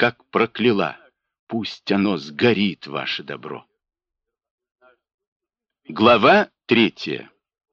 как прокляла. Пусть оно сгорит, ваше добро. Глава 3.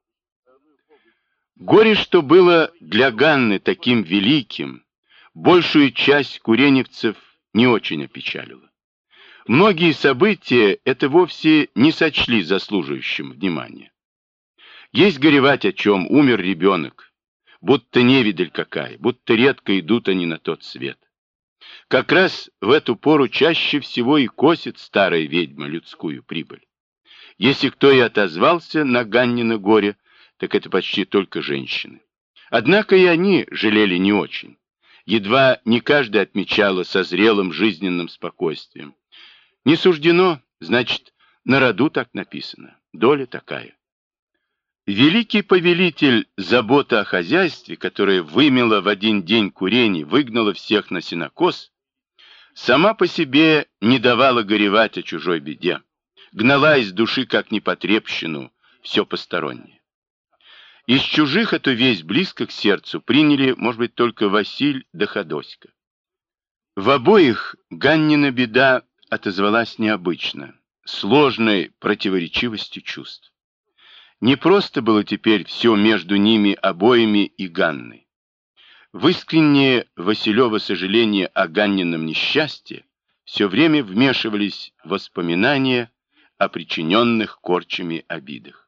Горе, что было для Ганны таким великим, большую часть куреневцев не очень опечалило. Многие события это вовсе не сочли заслуживающим внимания. Есть горевать, о чем умер ребенок, будто невидаль какая, будто редко идут они на тот свет. Как раз в эту пору чаще всего и косит старая ведьма людскую прибыль. Если кто и отозвался на Ганнино горе, так это почти только женщины. Однако и они жалели не очень. Едва не каждая отмечала со зрелым жизненным спокойствием. Не суждено, значит, на роду так написано, доля такая. Великий повелитель забота о хозяйстве, которая вымела в один день курений, выгнала всех на сенокос, сама по себе не давала горевать о чужой беде, гнала из души, как непотребщину, все постороннее. Из чужих эту весть близко к сердцу приняли, может быть, только Василь да Ходоська. В обоих Ганнина беда отозвалась необычно, сложной противоречивостью чувств. Не просто было теперь все между ними обоими и Ганной. В искреннее Василево сожаление о Ганнином несчастье все время вмешивались воспоминания о причиненных корчами обидах.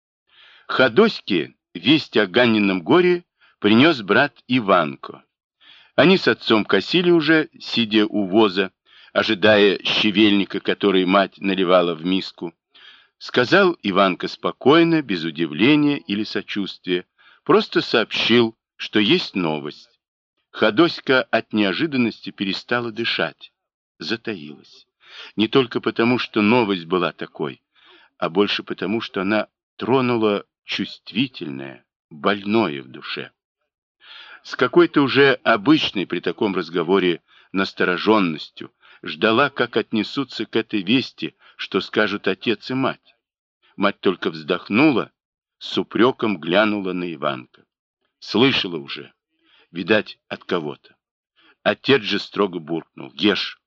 Ходоське весть о Ганнином горе принес брат Иванко. Они с отцом косили уже, сидя у воза, ожидая щавельника, который мать наливала в миску. Сказал Иванко спокойно, без удивления или сочувствия, просто сообщил, что есть новость. Ходоська от неожиданности перестала дышать, затаилась. Не только потому, что новость была такой, а больше потому, что она тронула чувствительное, больное в душе. С какой-то уже обычной при таком разговоре настороженностью ждала, как отнесутся к этой вести, что скажут отец и мать. Мать только вздохнула, с упреком глянула на Иванка. Слышала уже, видать, от кого-то. Отец же строго буркнул: «Ешь».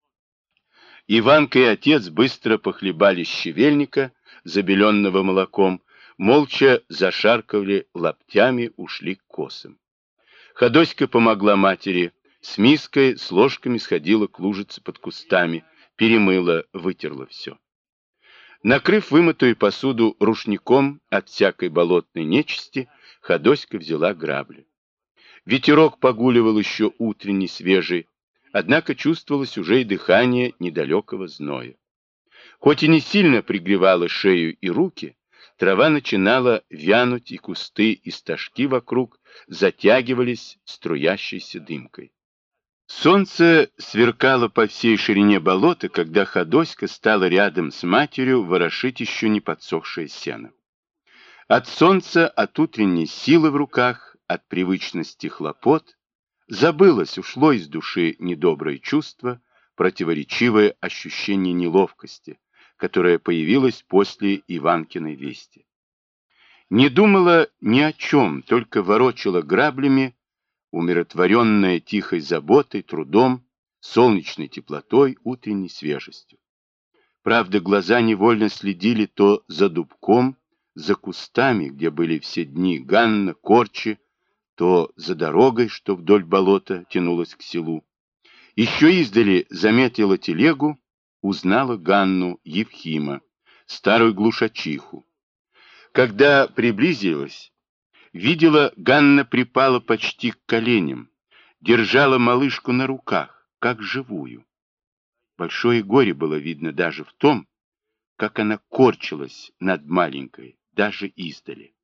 Иванка и отец быстро похлебали щавельника, забеленного молоком, молча зашаркали лаптями, ушли к косам. Ходоська помогла матери, с миской, с ложками сходила к лужице под кустами, перемыла, вытерла все. Накрыв вымытую посуду рушником от всякой болотной нечисти, Ходоська взяла грабли. Ветерок погуливал еще утренний, свежий, однако чувствовалось уже и дыхание недалекого зноя. Хоть и не сильно пригревала шею и руки, трава начинала вянуть, и кусты и стажки вокруг затягивались струящейся дымкой. Солнце сверкало по всей ширине болота, когда Ходоська стала рядом с матерью ворошить еще не подсохшее сено. От солнца, от утренней силы в руках, от привычности хлопот, забылось, ушло из души недоброе чувство, противоречивое ощущение неловкости, которое появилось после Иванкиной вести. Не думала ни о чем, только ворочала граблями, умиротворенная тихой заботой, трудом, солнечной теплотой, утренней свежестью. Правда, глаза невольно следили то за дубком, за кустами, где были все дни Ганна, Корчи, то за дорогой, что вдоль болота тянулась к селу. Еще издали заметила телегу, узнала Ганну, Евхима, старую глушачиху. Когда приблизилась, видела, Ганна припала почти к коленям, держала малышку на руках, как живую. Большое горе было видно даже в том, как она корчилась над маленькой, даже издали.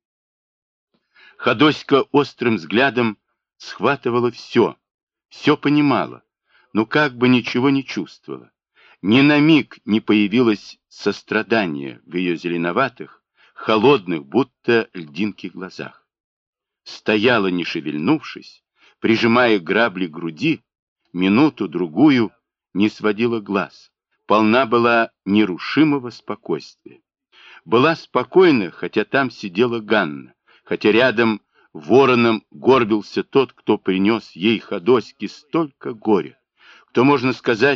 Ходоська острым взглядом схватывала все понимала, но как бы ничего не чувствовала. Ни на миг не появилось сострадания в ее зеленоватых, холодных, будто льдинки глазах. Стояла, не шевельнувшись, прижимая грабли к груди, минуту-другую не сводила глаз, полна была нерушимого спокойствия. Была спокойна, хотя там сидела Ганна, хотя рядом вороном горбился тот, кто принес ей, Ходоське, столько горя, кто, можно сказать,